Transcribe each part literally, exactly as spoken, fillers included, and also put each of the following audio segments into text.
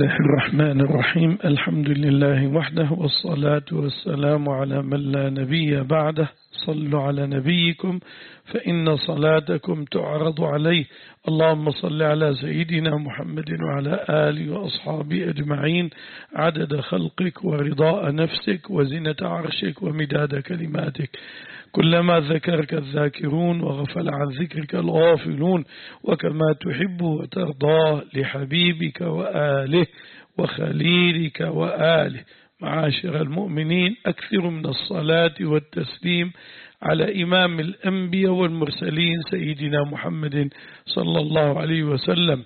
الله الرحمن الرحيم. الحمد لله وحده والصلاة والسلام على من لا نبي بعده. صلوا على نبيكم فإن صلاتكم تعرض عليه. اللهم صل على سيدنا محمد وعلى آله وأصحابه أجمعين عدد خلقك ورضاء نفسك وزنة عرشك ومداد كلماتك. كلما ذكرك الذاكرون وغفل عن ذكرك الغافلون، وكما تحب وترضى لحبيبك وآله وخليلك وآله. معاشر المؤمنين، أكثر من الصلاة والتسليم على إمام الأنبياء والمرسلين سيدنا محمد صلى الله عليه وسلم،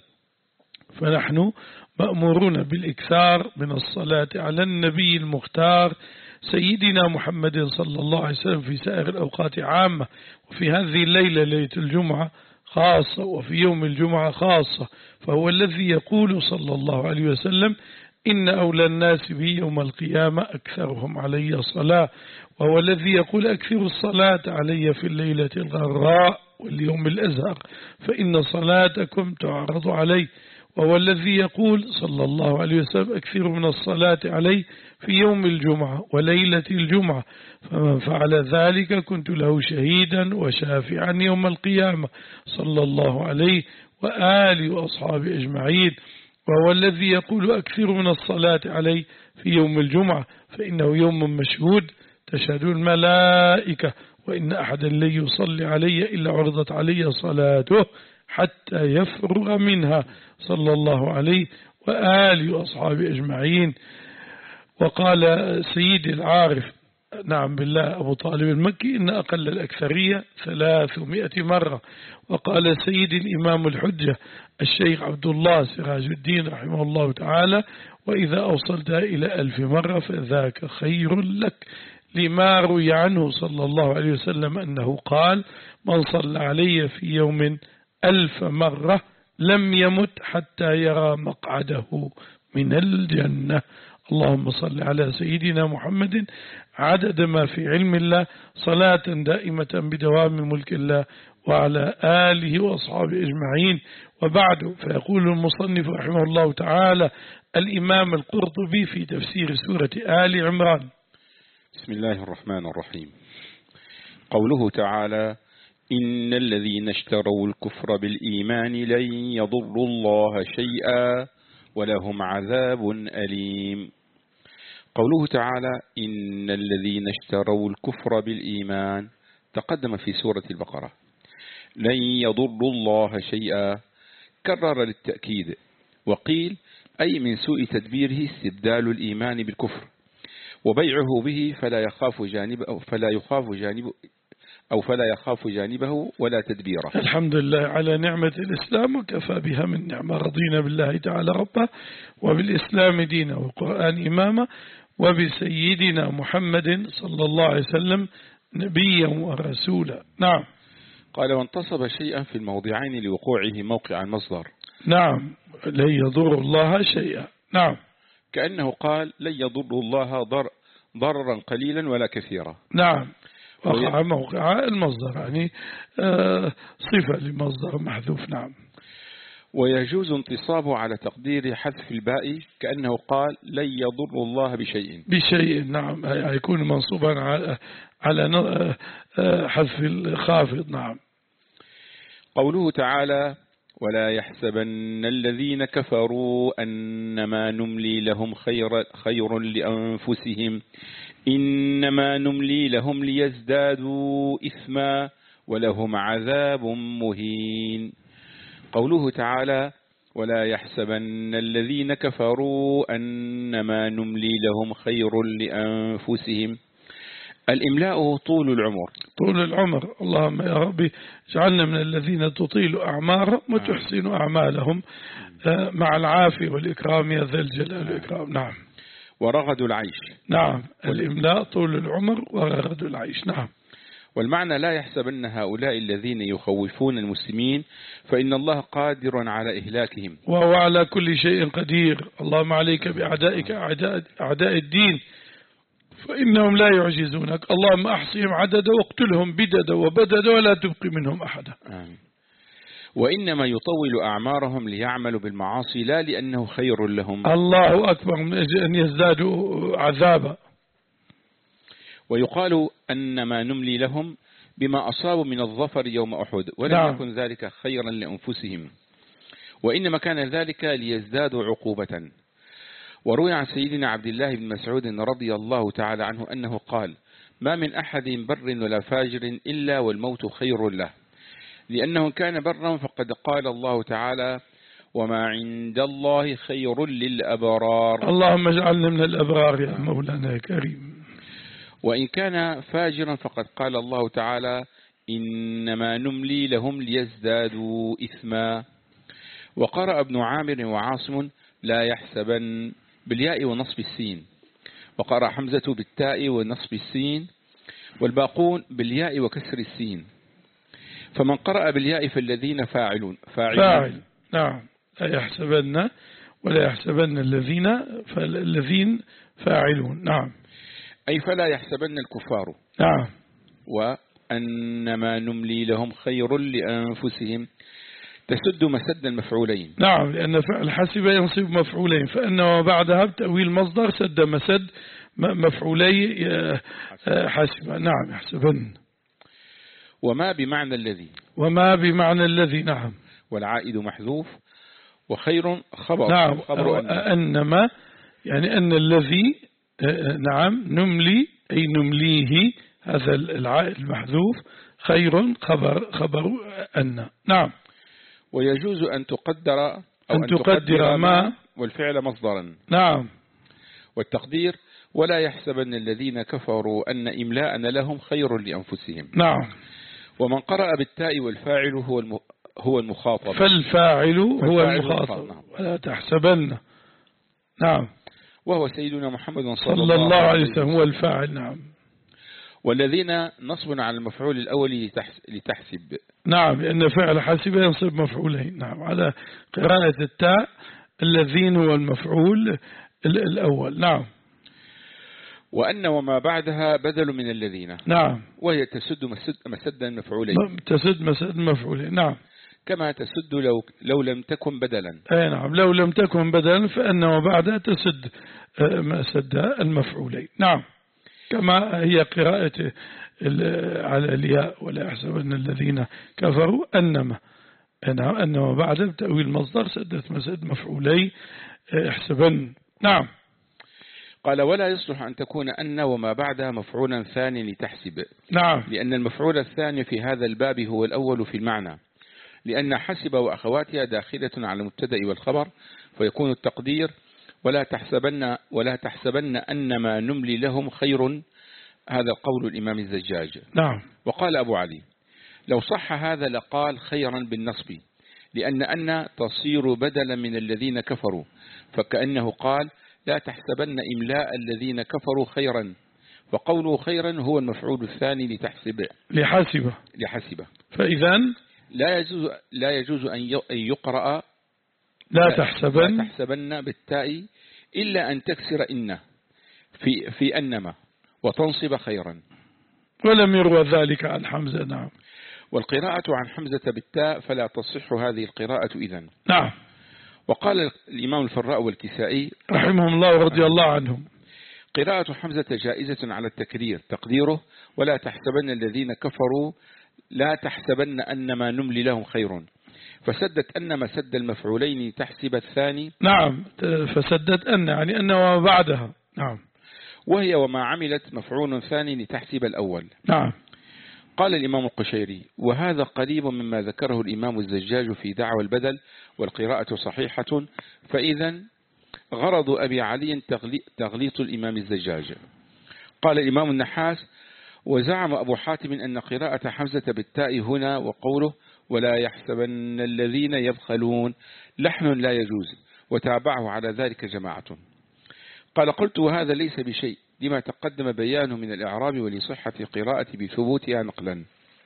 فنحن مأمورون بالإكثار من الصلاة على النبي المختار سيدنا محمد صلى الله عليه وسلم في سائر الأوقات عامة، وفي هذه الليلة ليلة الجمعة خاصة، وفي يوم الجمعة خاصة. فهو الذي يقول صلى الله عليه وسلم: إن أولى الناس بي يوم القيامة أكثرهم علي صلاة. وهو الذي يقول: أكثر الصلاة علي في الليلة الغراء واليوم الأزهر فإن صلاتكم تعرض علي. وهو الذي يقول صلى الله عليه وسلم: أكثر من الصلاة علي في يوم الجمعة وليلة الجمعة، فمن فعل ذلك كنت له شهيدا وشافعا يوم القيامة، صلى الله عليه وآله وأصحابه أجمعين. وهو الذي يقول: أكثر من الصلاة علي في يوم الجمعة فإنه يوم مشهود تشهد الملائكة، وإن أحدا لن يصلي علي إلا عرضت علي صلاته حتى يفرغ منها، صلى الله عليه وآله وأصحابه أجمعين. وقال سيد العارف نعم بالله أبو طالب المكي: إن أقل الأكثرية ثلاثمائة مرة. وقال سيد الإمام الحجة الشيخ عبد الله سراج الدين رحمه الله تعالى: وإذا أوصلت إلى ألف مرة فذاك خير لك، لما روي عنه صلى الله عليه وسلم أنه قال: من صلى علي في يوم ألف مرة لم يمت حتى يرى مقعده من الجنة. اللهم صل على سيدنا محمد عدد ما في علم الله، صلاة دائمة بدوام ملك الله، وعلى آله وأصحابه أجمعين. وبعد، فيقول المصنف رحمه الله تعالى الإمام القرطبي في تفسير سورة آل عمران: بسم الله الرحمن الرحيم. قوله تعالى: إن الذين اشتروا الكفر بالإيمان لن يضروا الله شيئا ولهم عذاب أليم. قوله تعالى: إن الذين اشتروا الكفر بالإيمان تقدم في سورة البقرة. لن يضروا الله شيئا كرر للتأكيد، وقيل أي من سوء تدبيره استبدال الإيمان بالكفر وبيعه به فلا يخاف جانبه فلا يخاف جانبه أو فلا يخاف جانبه ولا تدبيره. الحمد لله على نعمة الإسلام، وكفى بها من نعمة. رضينا بالله تعالى ربا، وبالإسلام دينا، والقرآن إماما، وبسيدنا محمد صلى الله عليه وسلم نبيا ورسولا. نعم. قال: وانتصب شيئا في الموضعين لوقوعه موقع المصدر. نعم، لن يضر الله شيئا. نعم، كأنه قال: لن يضر الله ضر ضررا قليلا ولا كثيرا. نعم، وقع موقع المصدر، يعني آه صفة لمصدر محذوف. نعم. ويجوز انتصابه على تقدير حذف الباء، كأنه قال: لن يضر الله بشيء بشيء. نعم، يكون منصوبا على على حذف الخافض. نعم. قوله تعالى: ولا يحسبن الذين كفروا أنما نملي لهم خير, خير لأنفسهم إنما نملي لهم ليزدادوا إثما ولهم عذاب مهين. قوله تعالى: ولا يحسبن الذين كفروا أنما نملي لهم خير لأنفسهم. الإملاء طول العمر. طول العمر. اللهم يا ربي اجعلنا من الذين تطيل أعمارهم وتحسن أعمالهم مع العافية والإكرام يا ذا الجلال والإكرام. نعم. ورغد العيش. نعم، الإملاء طول العمر ورغد العيش. نعم. والمعنى: لا يحسبن هؤلاء الذين يخوفون المسلمين فإن الله قادر على إهلاكهم، وهو على كل شيء قدير. اللهم عليك بأعدائك أعداء, أعداء الدين فإنهم لا يعجزونك. اللهم أحصهم عددا واقتلهم بددا وبددا ولا تبقي منهم أحدا. آمين. وإنما يطول أعمارهم ليعملوا بالمعاصي لا لأنه خير لهم. الله أكبر، من أجل أن يزدادوا عذابا. ويقال أن ما نملي لهم بما أصابوا من الظفر يوم أحد ولم نعم. يكن ذلك خيرا لأنفسهم، وإنما كان ذلك ليزدادوا عقوبة. وروي عن سيدنا عبد الله بن مسعود رضي الله تعالى عنه أنه قال: ما من أحد بر ولا فاجر إلا والموت خير له، لأنه كان برا فقد قال الله تعالى: وما عند الله خير للأبرار. اللهم اجعلنا من الأبرار يا مولانا يا كريم. وإن كان فاجرا فقد قال الله تعالى: إنما نملي لهم ليزدادوا إثما. وقرأ ابن عامر وعاصم: لا يحسبن بالياء ونصب السين. وقرأ حمزة بالتاء ونصب السين، والباقون بالياء وكسر السين. فمن قرأ بالياء فالذين فاعلون فاعلون فاعل نعم، لا يحسبن ولا يحسبن الذين فالذين فاعلون نعم، أي فلا يحسبن الكفار نعم. وأنما نملي لهم خير لأنفسهم تسد مسد المفعولين. نعم، لأن فعل حسب ينصب مفعولين، فأنه بعدها بتأويل مصدر سد مسد مفعولي حسب. نعم يحسبن. وما بمعنى الذي وما بمعنى الذي نعم، والعائد محذوف، وخير خبر نعم خبر أن. أنما يعني أن الذي نعم نملي أي نمليه، هذا العائد المحذوف، خير خبر خبر أن. نعم. ويجوز أن تقدر أو أن, أن تقدر, تقدر ما والفعل مصدرا. نعم. والتقدير: ولا يحسبن الذين كفروا أن إملاءنا لهم خير لأنفسهم. نعم. ومن قرأ بالتاء والفاعل هو هو المخاطب، فالفاعل هو المخاطب ولا تحسبن. نعم. وهو سيدنا محمد صلى, صلى الله عليه وسلم هو الفاعل. نعم. والذين نصب على المفعول الأول لتحسب. نعم، لأن فعل حسب ينصب مفعولين. نعم، على قراءة التاء الذين هو المفعول الأول. نعم. وأن وما بعدها بدل من الذين. نعم. وهي تسد مسد مسد المفعولين. تسد مسد المفعولين. نعم. كما تسد لو لو لم تكن بدلا. أي نعم، لو لم تكن بدلا فأن وبعدها تسد مسد المفعولين. نعم، كما هي قراءة على الياء ولا يحسبن الذين كفروا أنما أنما بعد تأويل مصدر سدت مسد مفعولي يحسبن. نعم. قال: ولا يصلح أن تكون أن وما بعدها مفعولا ثاني لتحسب. نعم. لأن المفعول الثاني في هذا الباب هو الأول في المعنى، لأن حسب وأخواتها داخلة على المبتدأ والخبر، فيكون التقدير: ولا تحسبن ولا تحسبن أن ما نملي لهم خير. هذا قول الإمام الزجاج. نعم. وقال أبو علي: لو صح هذا لقال خيرا بالنصب، لأن أن تصير بدلا من الذين كفروا، فكأنه قال: لا تحسبن إملاء الذين كفروا خيرا، وقوله خيرا هو المفعول الثاني لتحسب لحسبه لحسبه. فإذا لا يجوز لا يجوز أن يقرأ لا تحسبن لا تحسبن بالتاء إلا أن تكسر إن في في أنما وتنصب خيرا، ولم يروى ذلك عن حمزة. نعم. والقراءة عن حمزة بالتاء فلا تصح هذه القراءة إذن. نعم. وقال الإمام الفراء والكسائي رحمهم الله ورضي الله عنهم: قراءة حمزة جائزة على التكرير، تقديره: ولا تحسبن الذين كفروا لا تحسبن أن ما نملي لهم خير، فسدت أن ما سد المفعولين تحسب الثاني. نعم، فسدت أن يعني أن وما بعدها. نعم. وهي وما عملت مفعول ثاني لتحسب الأول. نعم. قال الإمام القشيري: وهذا قريب مما ذكره الإمام الزجاج في دعوى البدل، والقراءة صحيحة، فإذا غرض أبي علي تغليط الإمام الزجاج. قال الإمام النحاس: وزعم أبو حاتم أن قراءة حمزة بالتاء هنا وقوله ولا يحسبن الذين يبخلون لحن لا يجوز، وتابعه على ذلك جماعة. قال: قلت: وهذا ليس بشيء لما تقدم بيانه من الإعراب ولصحة قراءة بثبوتها نقلا.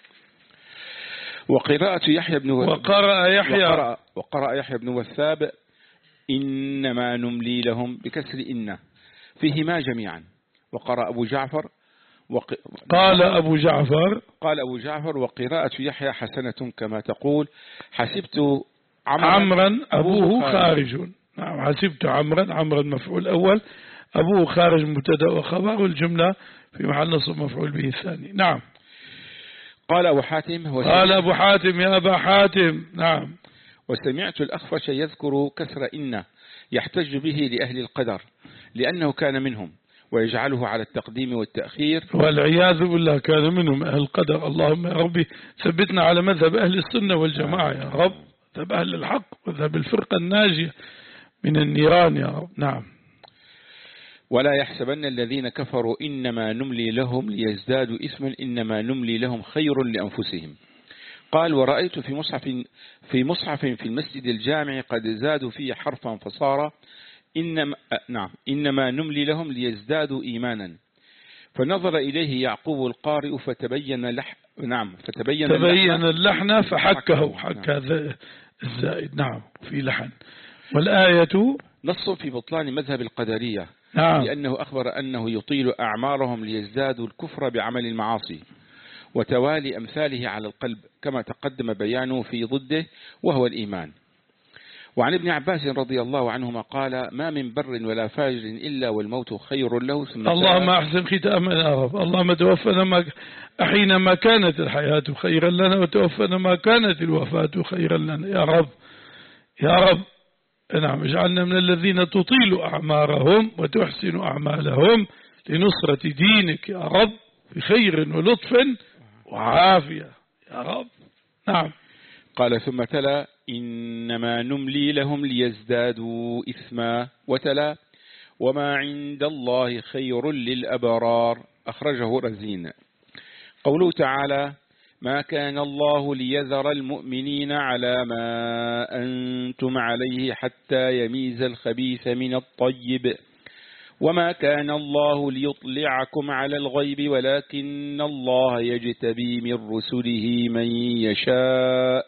وقراءة يحيى بن وقرأ يحيى وقرأ, وقرأ يحيى بن وثاب إنما نملي لهم بكسر إن فيهما جميعا. وقرأ أبو جعفر وق... قال أبو جعفر قال أبو جعفر وقراءة يحيى حسنة كما تقول حسبت عمرا أبوه خارج. نعم حسبت عمرا، عمرا مفعول أول، أبوه خارج مبتدأ وخبر، والجملة في محل نصب مفعول به الثاني. نعم. قال أبو حاتم قال أبو حاتم يا أبا حاتم. نعم. وسمعت الأخفش يذكر كسر إن يحتج به لأهل القدر لأنه كان منهم ويجعله على التقديم والتأخير والعياذ بالله كان منهم أهل القدر. اللهم يا ربي ثبتنا على مذهب أهل السنة والجماعة يا رب، مذهب أهل الحق مذهب الفرقة الناجية من النيران يا رب. نعم. ولا يحسبن الذين كفروا إنما نملي لهم ليزدادوا إثما إنما نملي لهم خير لأنفسهم. قال ورأيت في مصحف في مصحف في المسجد الجامع قد زادوا فيه حرفا فصار إنما نعم إنما نملي لهم ليزدادوا إيمانا. فنظر إليه يعقوب القارئ فتبين لح نعم فتبين تبين اللحن فحكه حك هذا الزائد. نعم في لحن. والآية نص في بطلان مذهب القدرية. نعم. لأنه أخبر أنه يطيل أعمارهم ليزدادوا الكفر بعمل المعاصي وتوالي أمثاله على القلب كما تقدم بيانه في ضده وهو الإيمان. وعن ابن عباس رضي الله عنهما قال ما من بر ولا فاجر إلا والموت خير له. اللهم أحسن ختامنا يا رب. اللهم توفنا ما أحينا ما كانت الحياة خيرا لنا وتوفنا ما كانت الوفاة خيرا لنا يا رب يا رب. نعم اجعلنا من الذين تطيل أعمارهم وتحسن أعمالهم لنصرة دينك يا رب بخير ولطف وعافية يا رب. نعم. قال ثم تلا إنما نملي لهم ليزدادوا إثما وتلا وما عند الله خير للأبرار. أخرجه رزين. قوله تعالى ما كان الله ليذر المؤمنين على ما أنتم عليه حتى يميز الخبيث من الطيب وما كان الله ليطلعكم على الغيب ولكن الله يجتبي من رسله من يشاء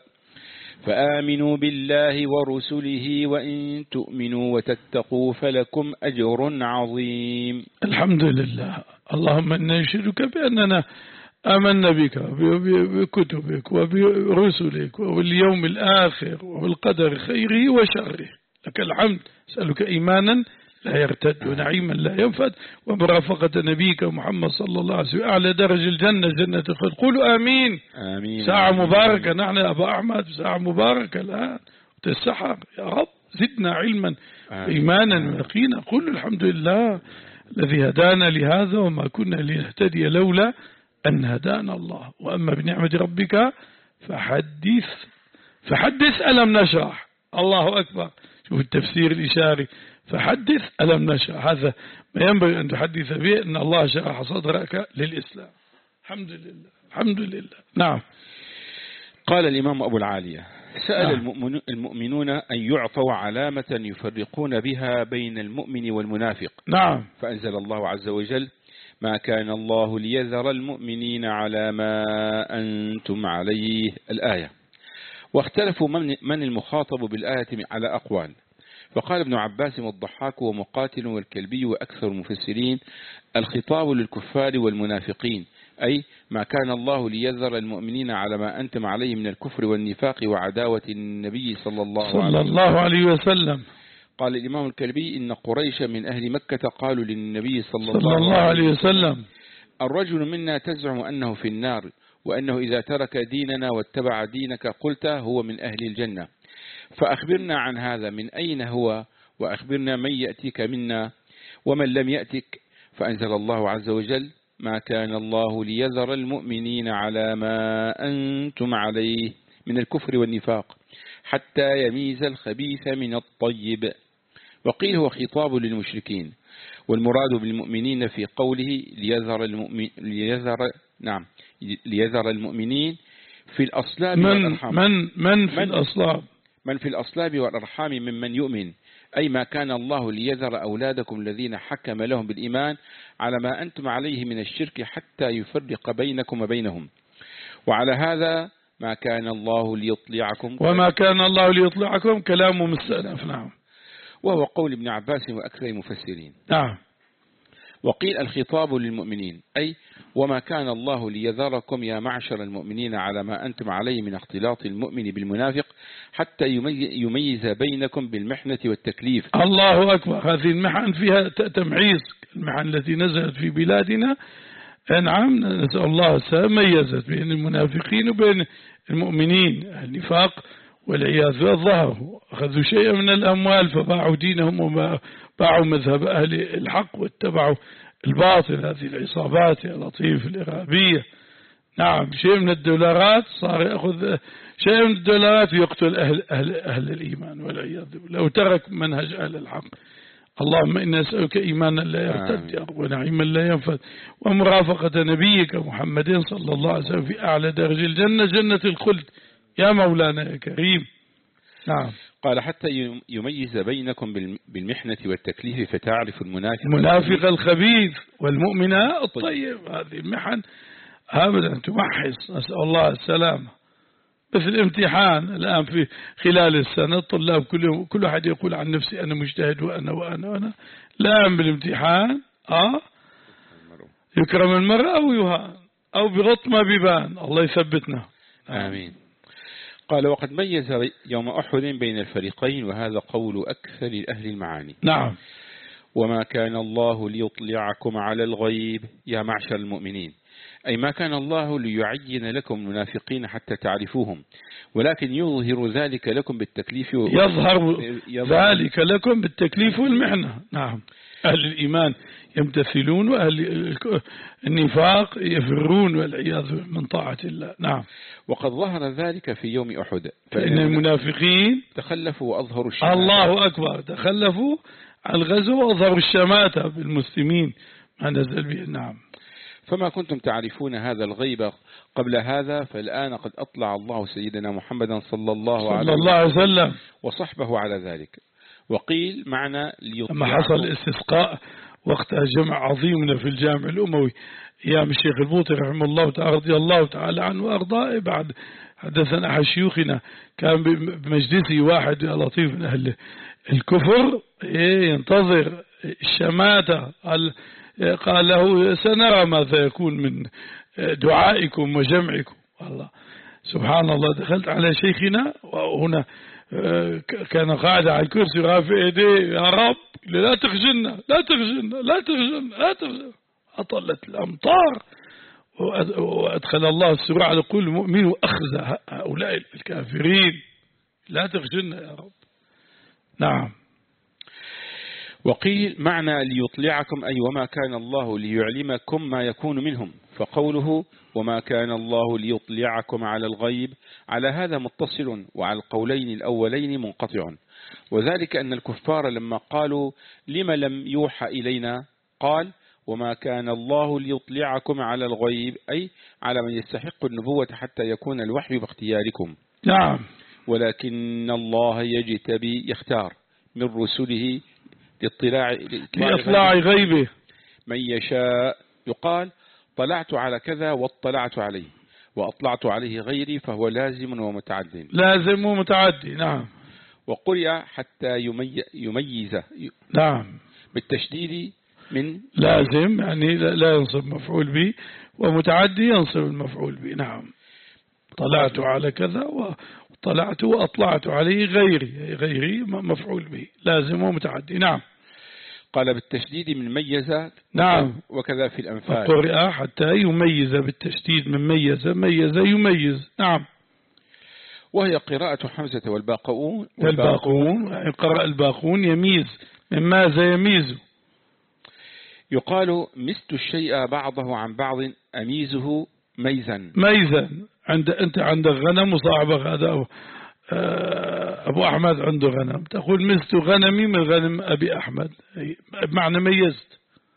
فآمنوا بالله ورسله وإن تؤمنوا وتتقوا فلكم أجر عظيم. الحمد لله. اللهم إنا نشهدك بأننا آمنا بك بكتبك وبرسلك وباليوم الآخر وبالقدر خيره وشره. لك الحمد. أسألك إيمانا لا يرتد ونعيما لا ينفد وبرافقة نبيك محمد صلى الله عليه وسلم أعلى درج الجنة جنة الخلد. قولوا آمين. آمين. ساعة مباركة. نحن أبا أحمد ساعة مباركة الآن تسحر يا رب. زدنا علما إيمانا ويقينا. قل الحمد لله الذي هدانا لهذا وما كنا لنهتدي لولا أن هدانا الله وأما بنعمة ربك فحدث فحدث ألم نشرح. الله أكبر. شوف التفسير الإشاري. فحدث ألم نشرح. هذا ما ينبغي أن تحدث به أن الله شرح صدرك للإسلام. الحمد لله الحمد لله. نعم. قال الإمام أبو العالية سأل نعم. المؤمنون أن يعطوا علامة يفرقون بها بين المؤمن والمنافق. نعم. فأنزل الله عز وجل ما كان الله ليذر المؤمنين على ما أنتم عليه الآية. واختلفوا من, من المخاطب بالآية على أقوال. فقال ابن عباس والضحاك ومقاتل والكلبي وأكثر المفسرين الخطاب للكفار والمنافقين أي ما كان الله ليذر المؤمنين على ما أنتم عليه من الكفر والنفاق وعداوة النبي صلى الله, صلى الله عليه وسلم. قال الإمام الكلبي إن قريش من أهل مكة قالوا للنبي صلى, صلى الله, الله عليه وسلم الرجل منا تزعم أنه في النار وأنه إذا ترك ديننا واتبع دينك قلت هو من أهل الجنة فأخبرنا عن هذا من أين هو وأخبرنا من يأتيك منا ومن لم يأتك. فأنزل الله عز وجل ما كان الله ليذر المؤمنين على ما أنتم عليه من الكفر والنفاق حتى يميز الخبيث من الطيب. وقيل هو خطاب للمشركين والمراد بالمؤمنين في قوله ليذر المؤمن ليذر نعم ليذر المؤمنين في الأصلاب من والأرحام. من من في الأصلاب من في الأصلاب والأرحام ممن يؤمن أي ما كان الله ليذر أولادكم الذين حكم لهم بالإيمان على ما أنتم عليه من الشرك حتى يفرق بينكم وبينهم. وعلى هذا ما كان الله ليطلعكم وما كان الله ليطلعكم كلام مستأنف. نعم. وهو قول ابن عباس وأكثر المفسرين. نعم. وقيل الخطاب للمؤمنين أي وما كان الله ليذركم يا معشر المؤمنين على ما أنتم عليه من اختلاط المؤمن بالمنافق حتى يميز بينكم بالمحنة والتكليف. الله أكبر. هذه المحن فيها تمعيز. المحن التي نزلت في بلادنا نعم نسأل الله السلام ميزت بين المنافقين وبين المؤمنين. النفاق والعياذ بالله ظهروا، أخذوا شيئا من الأموال فباعوا دينهم وباعوا مذهب أهل الحق واتبعوا الباطل. هذه العصابات يا لطيف الإرهابية نعم شيء من الدولارات صار يأخذ شيء من الدولارات ويقتل أهل, أهل, أهل الإيمان والعياذ بالله لو ترك منهج أهل الحق. اللهم إنا نسألك إيمانا لا يرتد ونعيما لا ينفد ومرافقة نبيك محمد صلى الله عليه وسلم في أعلى درج الجنة جنة الخلد يا مولانا يا كريم. نعم. قال حتى يميز بينكم بالمحنة والتكليف فتعرف المنافق المنافق الخبيث والمؤمن الطيب. هذه المحن أبدا تمحص نسأل الله السلامة. بس الامتحان الآن في خلال السنة الطلاب كل كل واحد يقول عن نفسي أنا مجتهد وأنا وأنا وأنا الآن بالامتحان آه يكرم المرء أو يهان أو بغط ما بيبان. الله يثبتنا آمين. قال وقد ميز يوم أحد بين الفريقين وهذا قول أكثر أهل المعاني. نعم. وما كان الله ليطلعكم على الغيب يا معشر المؤمنين أي ما كان الله ليعين لكم المنافقين حتى تعرفوهم ولكن يظهر ذلك لكم بالتكليف و... يظهر, يظهر ذلك لكم بالتكليف والمحنة. نعم. أهل الإيمان يمتثلون وأهل النفاق يفرون والعياذ من طاعة الله. نعم. وقد ظهر ذلك في يوم أحد فإن المنافقين تخلفوا وأظهروا الشماتة. الله أكبر. تخلفوا عن الغزو وأظهروا الشماتة بالمسلمين ما نزل به. نعم. فما كنتم تعرفون هذا الغيب قبل هذا فالآن قد أطلع الله سيدنا محمدا صلى الله عليه, الله عليه وسلم وصحبه على ذلك. وقيل معنى لما حصل استسقاء وقتها جمع عظيم في الجامع الأموي أيام الشيخ البوطي رحمه الله تعالى رضي الله تعالى عنه وأرضاه. بعد حدثنا أحد شيوخنا كان بمجلسي واحد يا لطيف من أهل الكفر ينتظر الشماتة. قال قال له سنرى ماذا يكون من دعائكم وجمعكم. والله سبحان الله. دخلت على شيخنا وهنا كان قاعد على الكرسي رافع يديه يا رب لا تخجلنا لا تخجلنا لا تخجلنا لا تخجلنا. أطلت الأمطار وأدخل الله السرور على كل مؤمن وأخزى هؤلاء الكافرين. لا تخجلنا يا رب. نعم. وقيل معنى ليطلعكم أي وما كان الله ليعلمكم ما يكون منهم فقوله وما كان الله ليطلعكم على الغيب على هذا متصل وعلى القولين الأولين منقطع. وذلك أن الكفار لما قالوا لما لم يوحى إلينا قال وما كان الله ليطلعكم على الغيب أي على من يستحق النبوة حتى يكون الوحي باختياركم. نعم. ولكن الله يجتبي يختار من رسله لاطلاع لإطلاع غيبه من يشاء. يقال طلعت على كذا واطلعت عليه وأطلعت عليه غيري فهو لازم ومتعد. لازم ومتعدي. نعم. وقرئ حتى يميز. نعم. بالتشديد من لازم يعني لا ينصب مفعول به ومتعدي ينصب المفعول به. نعم. طلعت على كذا وطلعت وأطلعت عليه غيري غيري مفعول به لازم ومتعدي. نعم. قال بالتشديد من ميز. نعم. وكذا في الأنفال قرئ حتى يميز بالتشديد من ميز ميز يميز. نعم. وهي قراءة حمزة والباقون والباقون قرأ الباقون يميز من ماذا يميز. يقال مست الشيء بعضه عن بعض أميزه ميزا. ميزا. عند أنت عندك غنم وصاحبك هذا أبو أحمد عنده غنم تقول مست غنمي من غنم أبي أحمد بمعنى ميزت.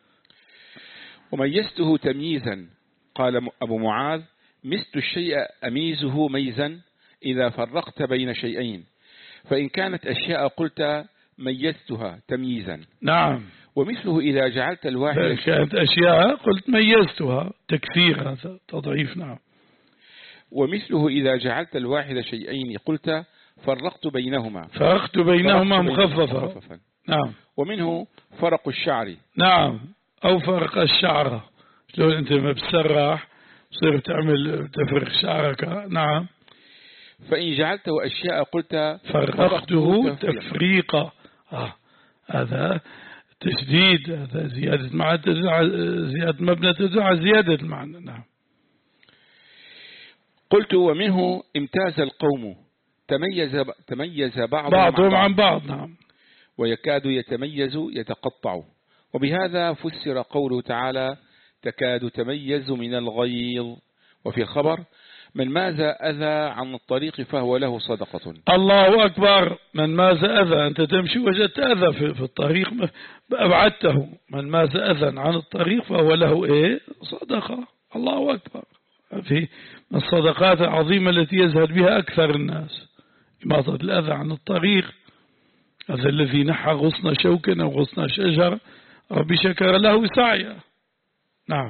وميزته تمييزا. قال أبو معاذ مست الشيء أميزه ميزا إذا فرقت بين شيئين فإن كانت أشياء قلت ميزتها تمييزا. نعم. ومثله إذا جعلت الواحد فإن كانت أشياء قلت ميزتها تكثير هذا تضعيف. نعم. ومثله إذا جعلت الواحد شيئين قلت فرقت بينهما فرقت بينهما مخففة. نعم. ومنه فرق الشعر. نعم. أو فرق الشعر شلون أنت ما بتسرح صير تعمل تفرغ شعرك. نعم. فإن جعلته أشياء قلت فرقته تفريقا. آه. هذا تشديد، هذا زيادة معنى تدل زيادة مبنى تدل على زيادة المعنى. نعم. قلت ومنه امتاز القوم تميز تميز بعضهم, بعضهم عن بعض. نعم. ويكاد يتميز يتقطع. وبهذا فسر قوله تعالى تكاد تميز من الغيظ. وفي الخبر من ماز أذى عن الطريق فهو له صدقة. الله أكبر. من ماز أذى، أنت تمشي وجدت أذى في الطريق أبعدته، من ماز أذى عن الطريق فهو له إيه؟ صدقة. الله أكبر. في الصدقات العظيمة التي يزهد بها أكثر الناس إماطة الأذى عن الطريق. هذا الذي نحى غصن شوك أو غصن شجر ربي شكر له سعيه. نعم.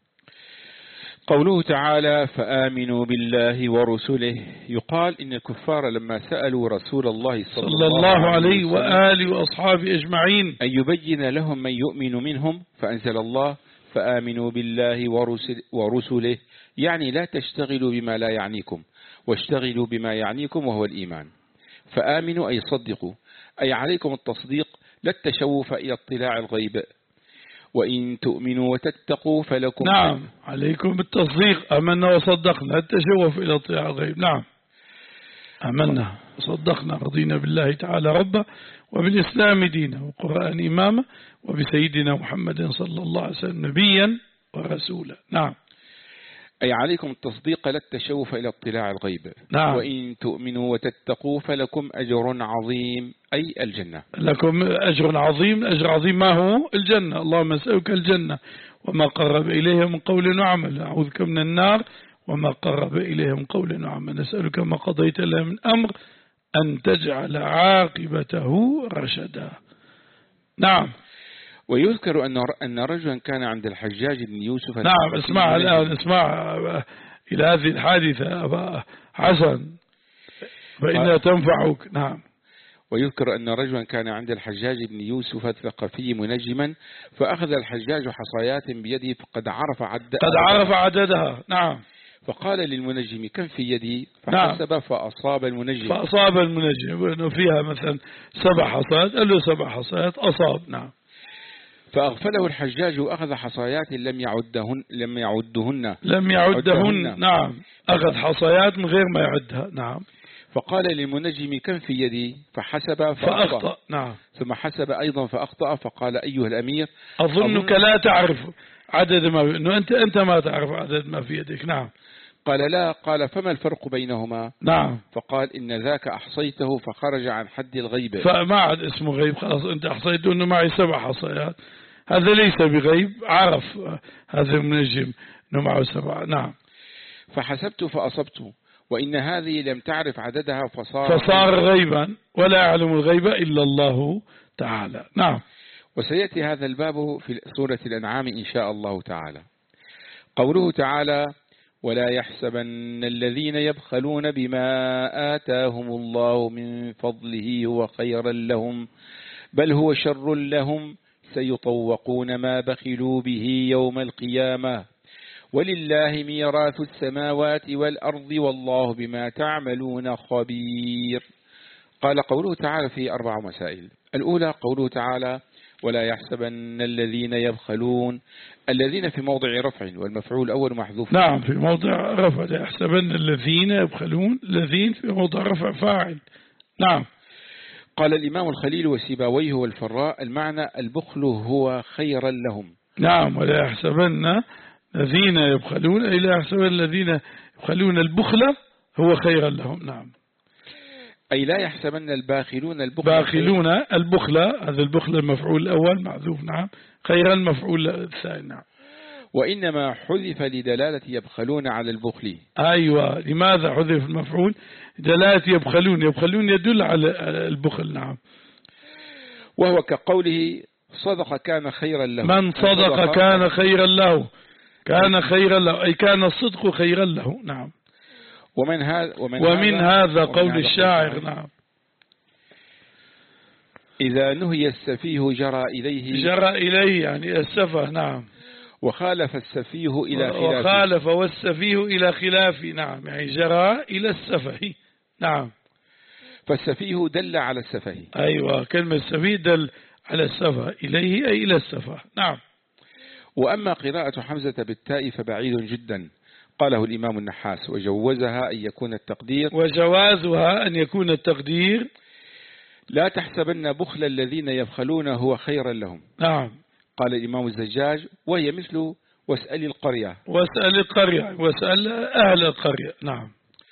قوله تعالى فآمنوا بالله ورسله. يقال إن الكفار لما سألوا رسول الله صلى, صلى الله عليه وآله وأصحابه أجمعين أن يبين لهم من يؤمن منهم، فأنزل الله فآمنوا بالله ورسل ورسله، يعني لا تشتغلوا بما لا يعنيكم واشتغلوا بما يعنيكم وهو الإيمان. فآمنوا أي صدقوا، أي عليكم التصديق لا التشوف إلى اطلاع الغيب. وإن تؤمنوا وتتقوا فلكم. نعم، عليكم بالتصديق. أمنا وصدقنا، التشوف إلى اطلاع الغيب. نعم. أمنا وصدقنا، رضينا بالله تعالى ربا وبالإسلام دينا وقرآن إماما وبسيدنا محمد صلى الله عليه وسلم نبيا ورسولا. نعم. أي عليكم التصديق لا التشوف إلى اطلاع الغيب. نعم. وإن تؤمنوا وتتقوا فلكم أجر عظيم، أي الجنة. لكم أجر عظيم. أجر عظيم ما هو؟ الجنة. اللهم نسألك الجنة وما قرب إليها من قول وعمل. أعوذك من النار وما قرب إليها من قول وعمل. نسألك ما قضيت لها من أمر أن تجعل عاقبته رشدا. نعم. ويذكر أن أن رجلا كان عند الحجاج بن يوسف. نعم. اسمع الآن، اسمع إلى هذه الحادثة أبا حسن فإنها تنفعك. نعم. ويذكر أن رجلا كان عند الحجاج بن يوسف الثقفي منجما، فأخذ الحجاج حصيات بيده فقد عرف عد قد عرف عددها. نعم. فقال للمنجم كم في يدي؟ فحسب. نعم. فأصاب المنجم فأصاب المنجم وأنه فيها مثلا سبع حصيات، قال له سبع حصيات، أصاب. نعم. فأغفله الحجاج وأخذ حصيات لم يعدهن لم يعدهن لم يعدهن. نعم. أخذ حصيات من غير ما يعدها. نعم. فقال للمنجم كم في يدي؟ فحسب فأخطأ. فأخطأ. نعم. ثم حسب أيضا فأخطأ. فقال أيها الأمير أظنك أظن... لا تعرف عدد ما في... إنه أنت أنت ما تعرف عدد ما في يدك. نعم. قال لا. قال فما الفرق بينهما؟ نعم. فقال إن ذاك أحصيته فخرج عن حد الغيب. فما عاد اسمه غيب، خلاص أنت أحصيته أنه معي سبع حصيات، هذا ليس بغيب، عرف هذا المنجم أنه معه سبع. نعم. فحسبت فأصبت، وإن هذه لم تعرف عددها فصار, فصار غيبا، ولا يعلم الغيب إلا الله تعالى. نعم. وسيأتي هذا الباب في سورة الأنعام إن شاء الله تعالى. قوله تعالى ولا يحسبن الذين يبخلون بما آتاهم الله من فضله هو خيرا لهم بل هو شر لهم سيطوقون ما بخلوا به يوم القيامة ولله ميراث السماوات والأرض والله بما تعملون خبير. قال قوله تعالى في أربع مسائل. الأولى قوله تعالى ولا يحسبن الذين يبخلون، الذين في موضع رفع والمفعول الأول محذوف. نعم، في موضع رفع. لا يحسبن الذين يبخلون، الذين في موضع رفع فاعل. نعم. قال الإمام الخليل وسيباويه والفراء المعنى البخل هو خيرا لهم. نعم. ولا يحسبن الذين يبخلون، أي لا يحسبن الذين يبخلون البخل هو خيرا لهم. نعم. أي لا يحسبن الباخلون البخل باخلون البخل، هذا البخل المفعول الأول محذوف. نعم. خيرا المفعول الثاني. نعم. وإنما حذف لدلالة يبخلون على البخل. أيوة. لماذا حذف المفعول؟ دلالة يبخلون، يبخلون يدل على البخل. نعم. وهو كقوله صدق كان خيرا له. من صدق كان خيرا له، كان خيرا له أي كان الصدق خيرا له. نعم. ومن هذا ومن, ومن هذا, هذا قول هذا الشاعر. نعم. إذا نهي السفيه جرى إليه، جرى إليه يعني السفه. نعم. وخالف السفيه إلى خلافه. وخالف والسفيه إلى خلافه. نعم، يعني جرى إلى السفه. نعم. فالسفيه دل على السفه. أيوة، كلمة السفيه دل على السفه، إليه أي إلى السفه. نعم. وأما قراءة حمزة بالتاء فبعيد جدا، قاله الإمام النحاس، وجوزها أن يكون التقدير وجوازها أن يكون التقدير لا تحسبن بخل الذين يبخلون هو خيرا لهم. نعم. قال الإمام الزجاج وهي مثل واسأل القرية. واسأل القرية، واسأل أهل القرية. نعم.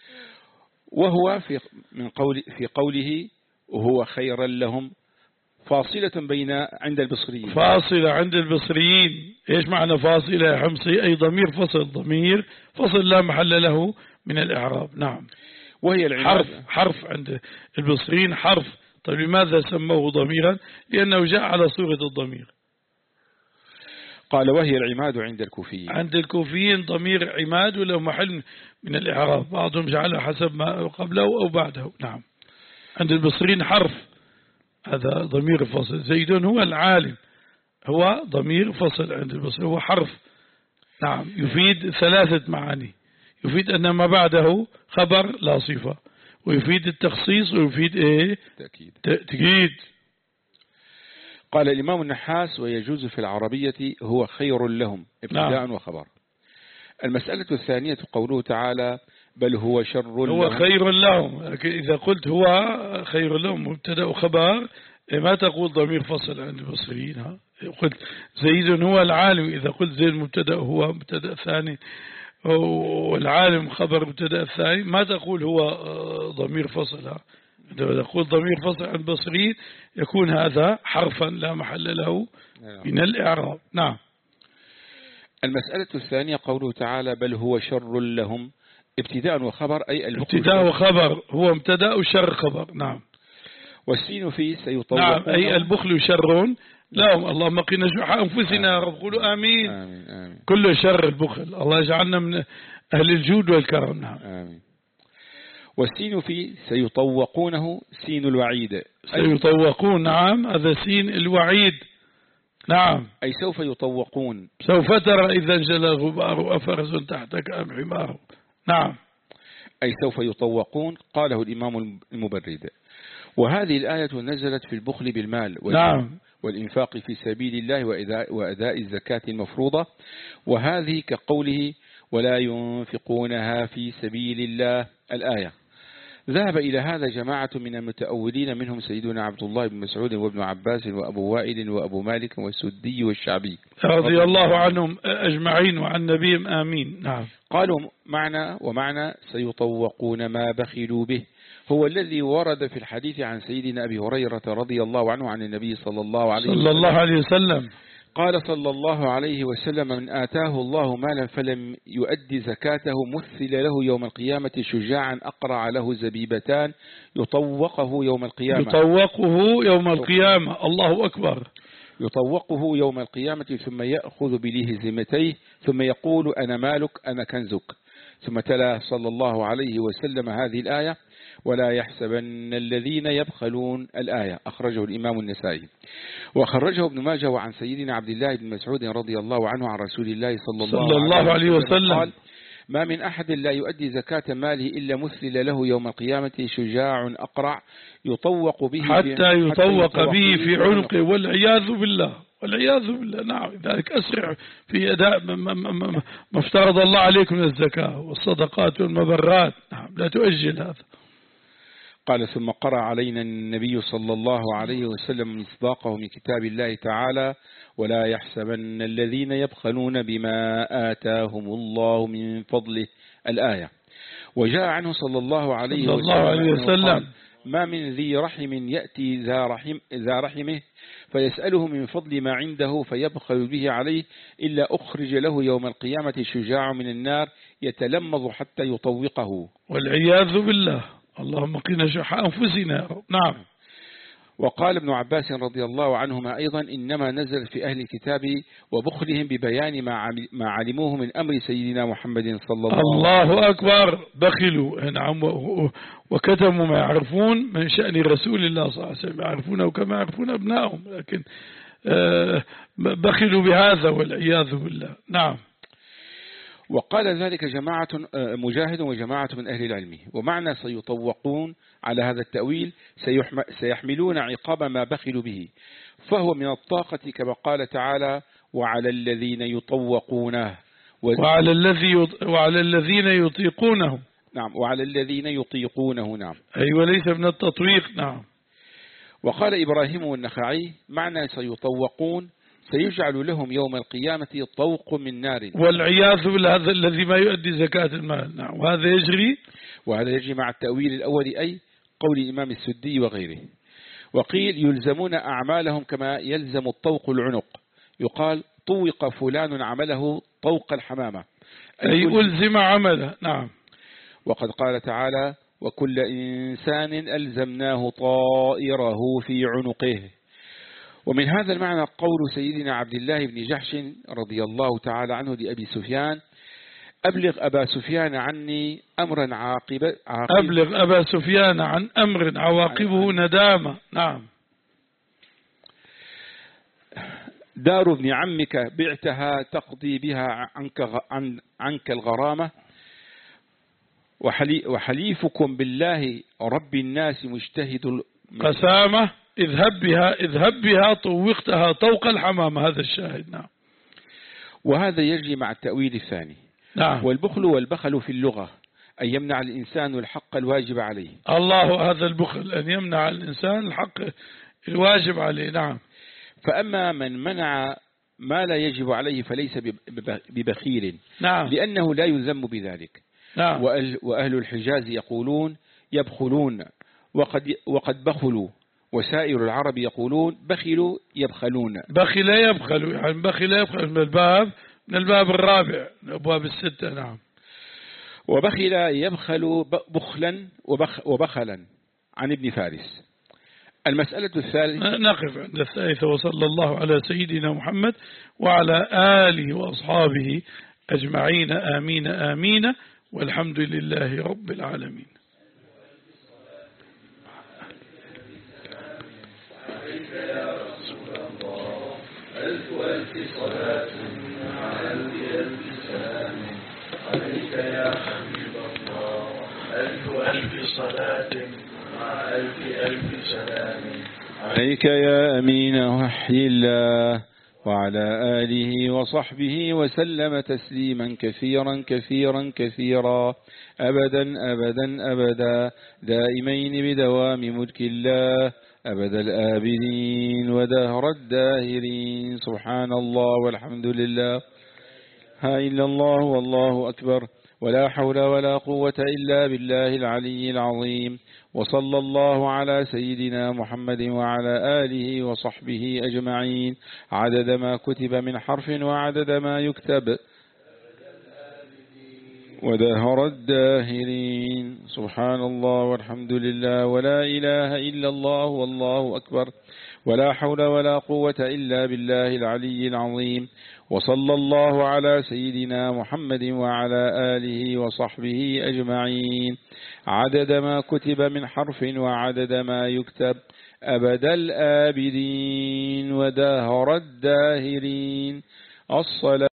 وهو في من قول في قوله وهو خيرا لهم فاصلة بين عند البصريين. فاصلة عند البصريين. إيش معنى فاصلة يا حمصي؟ أي ضمير فصل، ضمير فصل لا محل له من الإعراب. نعم. وهي حرف حرف عند البصريين حرف. طيب لماذا سموه ضميرا؟ لأنه جاء على صورة الضمير. قال وهي العماد عند الكوفيين. عند الكوفيين ضمير عماد وله محل من الإعراب، بعضهم جعله حسب ما قبله أو بعده. نعم. عند البصريين حرف، هذا ضمير فصل. زيد هو العالم، هو ضمير فصل عند البصري، هو حرف. نعم. يفيد ثلاثة معاني، يفيد أن ما بعده خبر لا صفة، ويفيد التخصيص، ويفيد إيه؟ تأكيد. تأكيد. قال الإمام النحاس ويجوز في العربية هو خير لهم ابتداء نعم. وخبر. المسألة الثانية قوله تعالى بل هو شر هو لهم. هو خير لهم. إذا قلت هو خير لهم مبتدأ وخبر ما تقول ضمير فصل عند البصريين. قلت زيد هو العالم، إذا قلت زيد مبتدأ هو مبتدأ ثاني والعالم خبر مبتدأ ثاني ما تقول هو ضمير فصل. إذا تقول ضمير فصل عند البصريين يكون هذا حرفا لا محل له من الإعراب. نعم. المسألة الثانية قوله تعالى بل هو شر لهم ابتداء وخبر، أي ابتداء وخبر، هو مبتدأ وشر خبر. نعم. والسين فيه سيطوقون. نعم، أي البخل شر لهم. اللهم قنا شح أنفسنا يا رب، قولوا آمين. آمين آمين. كل شر البخل، الله يجعلنا من أهل الجود والكرم. نعم. آمين. والسين فيه سيطوقونه سين الوعيد. سيطوقون. نعم، هذا سين الوعيد. نعم. أي سوف يطوقون. سوف ترى إذا انجلى الغبار أفرس تحتك أم حمار. نعم. أي سوف يطوقون. قاله الإمام المبرد. وهذه الآية نزلت في البخل بالمال نعم. والإنفاق في سبيل الله وأداء الزكاة المفروضة، وهذه كقوله ولا ينفقونها في سبيل الله الآية. ذهب إلى هذا جماعة من المتأولين منهم سيدنا عبد الله بن مسعود وابن عباس وأبو وائل وأبو مالك والسدي والشعبي رضي الله عنهم أجمعين وعن نبيهم آمين. نعم. قالوا معنى ومعنى سيطوقون ما بخلوا به هو الذي ورد في الحديث عن سيدنا أبي هريرة رضي الله عنه عن النبي صلى الله عليه وسلم, صلى الله عليه وسلم قال صلى الله عليه وسلم من آتاه الله مالا فلم يؤدي زكاته مثل له يوم القيامة شجاعا أقرع له زبيبتان يطوقه يوم القيامة. يطوقه يوم القيامة. الله أكبر. يطوقه يوم القيامة ثم يأخذ بلهزمتيه ثم يقول أنا مالك أنا كنزك. ثم تلا صلى الله عليه وسلم هذه الآية ولا يحسبن الذين يبخلون الآية. أخرجه الإمام النسائي وخرجه ابن ماجه وعن سيدنا عبد الله بن مسعود رضي الله عنه عن رسول الله صلى الله, صلى الله عليه وسلم قال ما من أحد لا يؤدي زكاة ماله إلا مثل له يوم القيامة شجاع أقرع يطوق به حتى يطوق به في عنقه والعياذ بالله والعياذ بالله. نعم. ذلك أسرع في أداء ما افترض الله عليكم من الزكاة والصدقات والمبرات. نعم. لا تؤجل هذا. قال ثم قرأ علينا النبي صلى الله عليه وسلم مصداقه من كتاب الله تعالى ولا يحسبن الذين يبخلون بما آتاهم الله من فضله الآية. وجاء عنه صلى الله عليه صلى الله عليه وسلم ما من ذي رحم يأتي ذا, رحم ذا رحمه فيسأله من فضل ما عنده فيبخل به عليه إلا أخرج له يوم القيامة شجاع من النار يتلمض حتى يطوقه والعياذ بالله. اللهم قنا شح أنفسنا. نعم. وقال ابن عباس رضي الله عنهما أيضا إنما نزل في أهل الكتاب وبخلهم ببيان ما علموه من أمر سيدنا محمد صلى الله عليه وسلم. الله أكبر. بخلوا. نعم. وكتموا ما يعرفون من شأن رسول الله صلى الله عليه وسلم، يعرفونه كما يعرفون أبنائهم، لكن بخلوا بهذا والعياذ بالله. نعم. وقال ذلك جماعة مجاهد وجماعة من أهل العلم، ومعنى سيطوقون على هذا التأويل سيحملون عقاب ما بخلوا به، فهو من الطاقة كما قال تعالى وعلى الذين يطوقونه وعلى, الذي وعلى الذين يطيقونه. نعم، وعلى الذين يطيقونه. نعم، أي وليس من التطويق. نعم. وقال إبراهيم والنخعي معنى سيطوقون سيجعل لهم يوم القيامة طوق من نار، والعياذ بالله هذا الذي ما يؤدي زكاة المال. نعم. وهذا يجري وهذا يجري مع التأويل الأول، أي قول الإمام السدي وغيره. وقيل يلزمون أعمالهم كما يلزم الطوق العنق، يقال طوق فلان عمله طوق الحمامة، أي ألزم عمله. نعم. وقد قال تعالى وكل إنسان ألزمناه طائره في عنقه. ومن هذا المعنى قول سيدنا عبد الله بن جحش رضي الله تعالى عنه لأبي سفيان أبلغ أبا سفيان عني أمرا عاقبة أبلغ أبا سفيان عن أمر عواقبه ندامة. نعم. دار ابن عمك بعتها تقضي بها عنك, عن عنك الغرامة، وحلي وحليفكم بالله رب الناس مجتهد قسامة اذهب بها اذهب بها طوقتها طوق الحمامة. هذا الشاهد. نعم. وهذا يجري مع التأويل الثاني. نعم. والبخل والبخل في اللغة أن يمنع الإنسان الحق الواجب عليه. الله، هذا البخل أن يمنع الإنسان الحق الواجب عليه. نعم. فأما من منع ما لا يجب عليه فليس ببخيل. نعم. لأنه لا يذم بذلك. نعم. وأهل الحجاز يقولون يبخلون وقد, وقد بخلوا، وسائر العرب يقولون بخلوا يبخلون. بخل يبخل، يعني بخل يبخل من الباب من الباب الرابع من أبواب الستة. نعم. وبخل يبخل بخلا وبخ وبخلا عن ابن فارس. المسألة الثالثة نقف عند الثالثة. وصلى الله على سيدنا محمد وعلى آله وأصحابه أجمعين. آمين آمين، والحمد لله رب العالمين. عليك يا رسول الله ألف ألف صلاة مع ألف ألف سلام. عليك يا حبيب الله ألف ألف صلاة مع ألف ألف سلام. عليك يا أمين وحي الله وعلى آله وصحبه وسلم تسليما كثيرا كثيرا كثيرا أبدا أبدا أبدا دائمين بدوام ملك الله أبد الآبدين ودهر الداهرين. سبحان الله والحمد لله ها إلا الله والله أكبر ولا حول ولا قوة إلا بالله العلي العظيم. وصلى الله على سيدنا محمد وعلى آله وصحبه أجمعين عدد ما كتب من حرف وعدد ما يكتب ودهر الداهرين. سبحان الله والحمد لله ولا إله إلا الله والله أكبر ولا حول ولا قوة إلا بالله العلي العظيم. وصلى الله على سيدنا محمد وعلى آله وصحبه أجمعين عدد ما كتب من حرف وعدد ما يكتب أبد الآبدين ودهر الداهرين. الصلاة